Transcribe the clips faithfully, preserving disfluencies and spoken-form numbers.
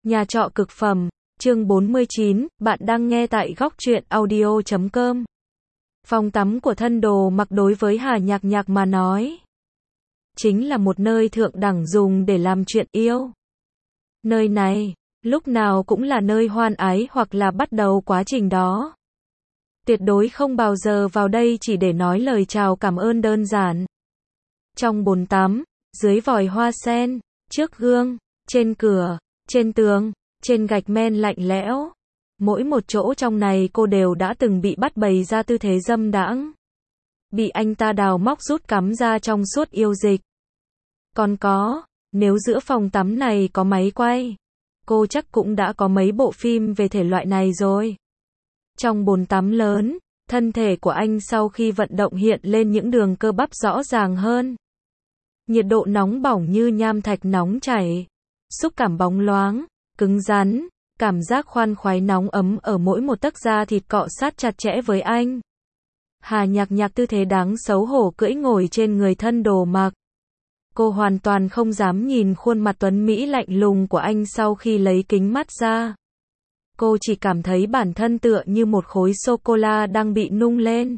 Nhà trọ cực phẩm, chương bốn mươi chín, bạn đang nghe tại góc truyện audio chấm com. Phòng tắm của thân đồ mặc đối với Hà Nhạc Nhạc mà nói, chính là một nơi thượng đẳng dùng để làm chuyện yêu. Nơi này, lúc nào cũng là nơi hoan ái hoặc là bắt đầu quá trình đó. Tuyệt đối không bao giờ vào đây chỉ để nói lời chào cảm ơn đơn giản. Trong bồn tắm, dưới vòi hoa sen, trước gương, trên cửa, trên tường, trên gạch men lạnh lẽo. Mỗi một chỗ trong này cô đều đã từng bị bắt bày ra tư thế dâm đãng. Bị anh ta đào móc rút cắm ra trong suốt yêu dịch. Còn có, nếu giữa phòng tắm này có máy quay, cô chắc cũng đã có mấy bộ phim về thể loại này rồi. Trong bồn tắm lớn, thân thể của anh sau khi vận động hiện lên những đường cơ bắp rõ ràng hơn. Nhiệt độ nóng bỏng như nham thạch nóng chảy. Xúc cảm bóng loáng, cứng rắn, cảm giác khoan khoái nóng ấm ở mỗi một tấc da thịt cọ sát chặt chẽ với anh. Hà Nhạc Nhạc tư thế đáng xấu hổ cưỡi ngồi trên người thân đồ mặc. Cô hoàn toàn không dám nhìn khuôn mặt tuấn mỹ lạnh lùng của anh sau khi lấy kính mắt ra. Cô chỉ cảm thấy bản thân tựa như một khối sô-cô-la đang bị nung lên.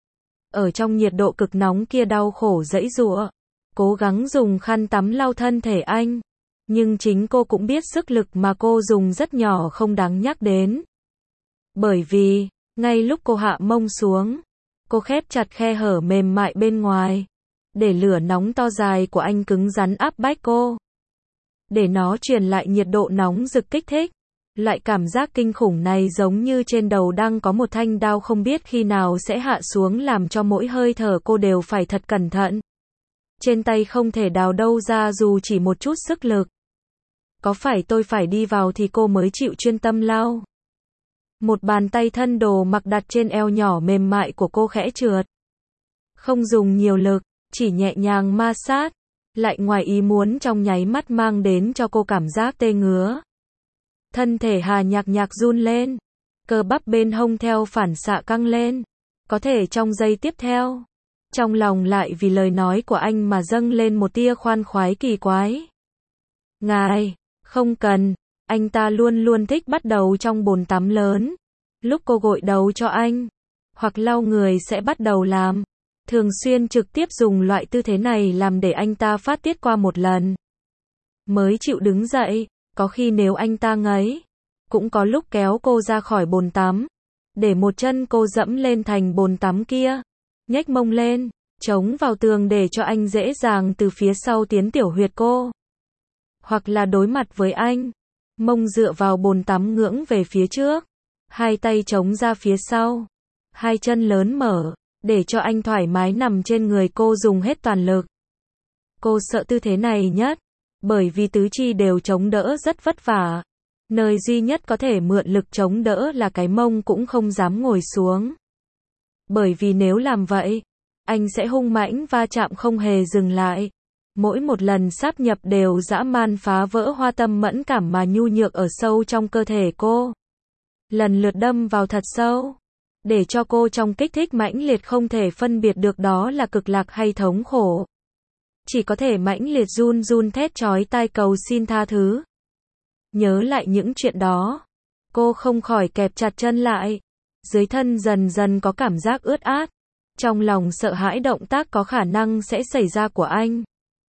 Ở trong nhiệt độ cực nóng kia đau khổ giãy giụa, cố gắng dùng khăn tắm lau thân thể anh. Nhưng chính cô cũng biết sức lực mà cô dùng rất nhỏ không đáng nhắc đến. Bởi vì, ngay lúc cô hạ mông xuống, cô khép chặt khe hở mềm mại bên ngoài, để lửa nóng to dài của anh cứng rắn áp bách cô. Để nó truyền lại nhiệt độ nóng rực kích thích. Loại cảm giác kinh khủng này giống như trên đầu đang có một thanh đao không biết khi nào sẽ hạ xuống làm cho mỗi hơi thở cô đều phải thật cẩn thận. Trên tay không thể đào đâu ra dù chỉ một chút sức lực. Có phải tôi phải đi vào thì cô mới chịu chuyên tâm lau. Một bàn tay thân đồ mặc đặt trên eo nhỏ mềm mại của cô khẽ trượt. Không dùng nhiều lực, chỉ nhẹ nhàng ma sát, lại ngoài ý muốn trong nháy mắt mang đến cho cô cảm giác tê ngứa. Thân thể Hà Nhạc Nhạc run lên, cơ bắp bên hông theo phản xạ căng lên. Có thể trong giây tiếp theo, trong lòng lại vì lời nói của anh mà dâng lên một tia khoan khoái kỳ quái. Ngài, không cần, anh ta luôn luôn thích bắt đầu trong bồn tắm lớn. Lúc cô gội đầu cho anh, hoặc lau người sẽ bắt đầu làm. Thường xuyên trực tiếp dùng loại tư thế này làm để anh ta phát tiết qua một lần. Mới chịu đứng dậy, có khi nếu anh ta ngấy, cũng có lúc kéo cô ra khỏi bồn tắm. Để một chân cô dẫm lên thành bồn tắm kia, nhếch mông lên, chống vào tường để cho anh dễ dàng từ phía sau tiến tiểu huyệt cô. Hoặc là đối mặt với anh, mông dựa vào bồn tắm ngưỡng về phía trước, hai tay chống ra phía sau, hai chân lớn mở, để cho anh thoải mái nằm trên người cô dùng hết toàn lực. Cô sợ tư thế này nhất, bởi vì tứ chi đều chống đỡ rất vất vả. Nơi duy nhất có thể mượn lực chống đỡ là cái mông cũng không dám ngồi xuống. Bởi vì nếu làm vậy, anh sẽ hung mãnh va chạm không hề dừng lại. Mỗi một lần sáp nhập đều dã man phá vỡ hoa tâm mẫn cảm mà nhu nhược ở sâu trong cơ thể cô. Lần lượt đâm vào thật sâu, để cho cô trong kích thích mãnh liệt không thể phân biệt được đó là cực lạc hay thống khổ. Chỉ có thể mãnh liệt run run thét chói tai cầu xin tha thứ. Nhớ lại những chuyện đó, cô không khỏi kẹp chặt chân lại. Dưới thân dần dần có cảm giác ướt át. Trong lòng sợ hãi động tác có khả năng sẽ xảy ra của anh.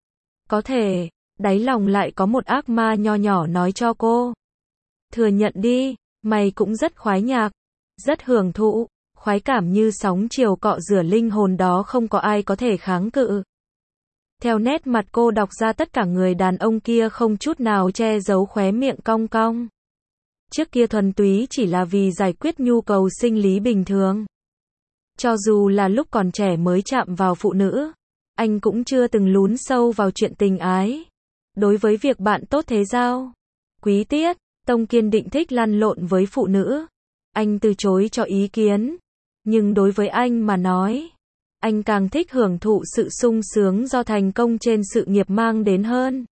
Có thể, đáy lòng lại có một ác ma nho nhỏ nói cho cô. Thừa nhận đi, mày cũng rất khoái nhạc, rất hưởng thụ, khoái cảm như sóng chiều cọ rửa linh hồn đó không có ai có thể kháng cự. Theo nét mặt cô đọc ra tất cả người đàn ông kia không chút nào che giấu khóe miệng cong cong. Trước kia thuần túy chỉ là vì giải quyết nhu cầu sinh lý bình thường. Cho dù là lúc còn trẻ mới chạm vào phụ nữ, anh cũng chưa từng lún sâu vào chuyện tình ái. Đối với việc bạn tốt thế giao, quý tiết, tông kiên định thích lăn lộn với phụ nữ, anh từ chối cho ý kiến. Nhưng đối với anh mà nói, anh càng thích hưởng thụ sự sung sướng do thành công trên sự nghiệp mang đến hơn.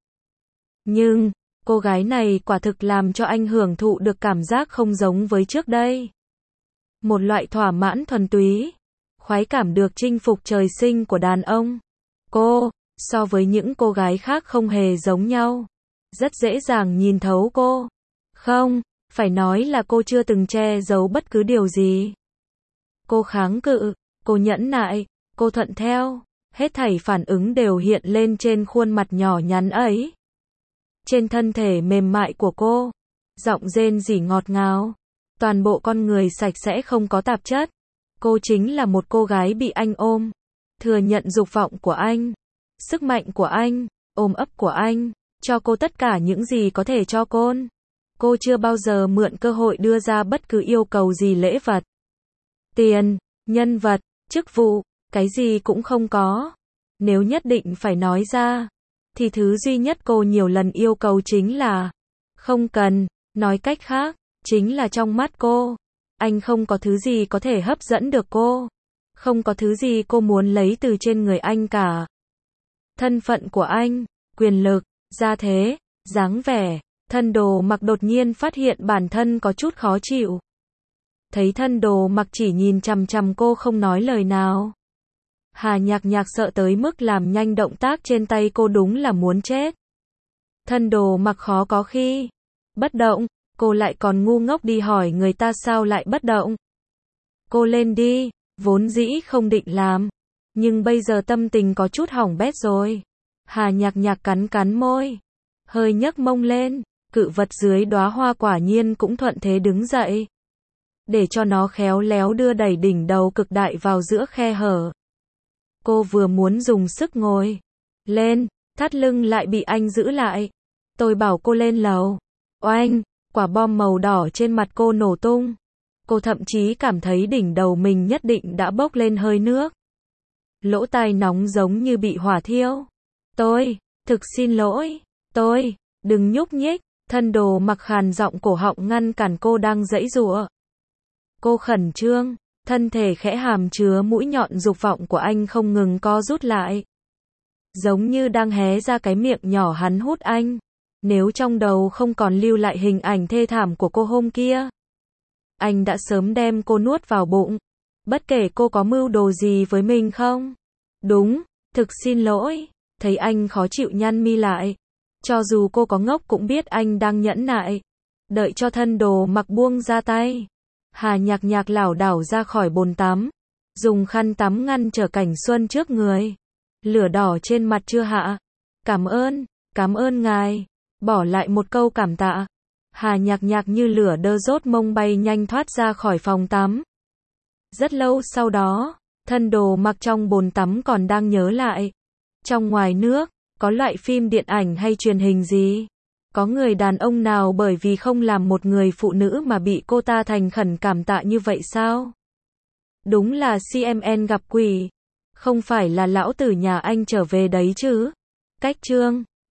Nhưng, cô gái này quả thực làm cho anh hưởng thụ được cảm giác không giống với trước đây. Một loại thỏa mãn thuần túy, khoái cảm được chinh phục trời sinh của đàn ông. Cô, so với những cô gái khác không hề giống nhau. Rất dễ dàng nhìn thấu cô. Không, phải nói là cô chưa từng che giấu bất cứ điều gì. Cô kháng cự, cô nhẫn nại, cô thuận theo, hết thảy phản ứng đều hiện lên trên khuôn mặt nhỏ nhắn ấy. Trên thân thể mềm mại của cô, giọng rên rỉ ngọt ngào, toàn bộ con người sạch sẽ không có tạp chất. Cô chính là một cô gái bị anh ôm, thừa nhận dục vọng của anh, sức mạnh của anh, ôm ấp của anh, cho cô tất cả những gì có thể cho cô. Cô chưa bao giờ mượn cơ hội đưa ra bất cứ yêu cầu gì lễ vật, tiền, nhân vật, chức vụ, cái gì cũng không có. Nếu nhất định phải nói ra, thì thứ duy nhất cô nhiều lần yêu cầu chính là không cần, nói cách khác, chính là trong mắt cô, anh không có thứ gì có thể hấp dẫn được cô. Không có thứ gì cô muốn lấy từ trên người anh cả. Thân phận của anh, quyền lực, gia thế, dáng vẻ, Thân Đồ Mặc đột nhiên phát hiện bản thân có chút khó chịu. Thấy Thân Đồ Mặc chỉ nhìn chằm chằm cô không nói lời nào. Hà Nhạc Nhạc sợ tới mức làm nhanh động tác trên tay cô, đúng là muốn chết. Thân Đồ Mặc khó có khi bất động, cô lại còn ngu ngốc đi hỏi người ta sao lại bất động. Cô lên đi, vốn dĩ không định làm, nhưng bây giờ tâm tình có chút hỏng bét rồi. Hà Nhạc Nhạc cắn cắn môi, hơi nhấc mông lên, cự vật dưới đóa hoa quả nhiên cũng thuận thế đứng dậy, để cho nó khéo léo đưa đẩy đỉnh đầu cực đại vào giữa khe hở. Cô vừa muốn dùng sức ngồi lên, thắt lưng lại bị anh giữ lại. Tôi bảo cô lên lầu. Oanh, quả bom màu đỏ trên mặt cô nổ tung. Cô thậm chí cảm thấy đỉnh đầu mình nhất định đã bốc lên hơi nước. Lỗ tai nóng giống như bị hỏa thiêu. Tôi, thực xin lỗi, tôi, đừng nhúc nhích. Thân Đồ Mặc khàn giọng cổ họng ngăn cản cô đang giãy giụa. Cô khẩn trương, thân thể khẽ hàm chứa mũi nhọn dục vọng của anh không ngừng co rút lại. Giống như đang hé ra cái miệng nhỏ hắn hút anh. Nếu trong đầu không còn lưu lại hình ảnh thê thảm của cô hôm kia, anh đã sớm đem cô nuốt vào bụng. Bất kể cô có mưu đồ gì với mình không. Đúng, thực xin lỗi. Thấy anh khó chịu nhăn mi lại. Cho dù cô có ngốc cũng biết anh đang nhẫn nại. Đợi cho Thân Đồ Mặc buông ra tay. Hà Nhạc Nhạc lảo đảo ra khỏi bồn tắm. Dùng khăn tắm ngăn trở cảnh xuân trước người. Lửa đỏ trên mặt chưa hạ. Cảm ơn, cảm ơn ngài. Bỏ lại một câu cảm tạ. Hà Nhạc Nhạc như lửa đơ rốt mông bay nhanh thoát ra khỏi phòng tắm. Rất lâu sau đó, Thân Đồ Mặc trong bồn tắm còn đang nhớ lại. Trong ngoài nước, có loại phim điện ảnh hay truyền hình gì? Có người đàn ông nào bởi vì không làm một người phụ nữ mà bị cô ta thành khẩn cảm tạ như vậy sao? Đúng là xê em en gặp quỷ. Không phải là lão tử nhà anh trở về đấy chứ? Cách chương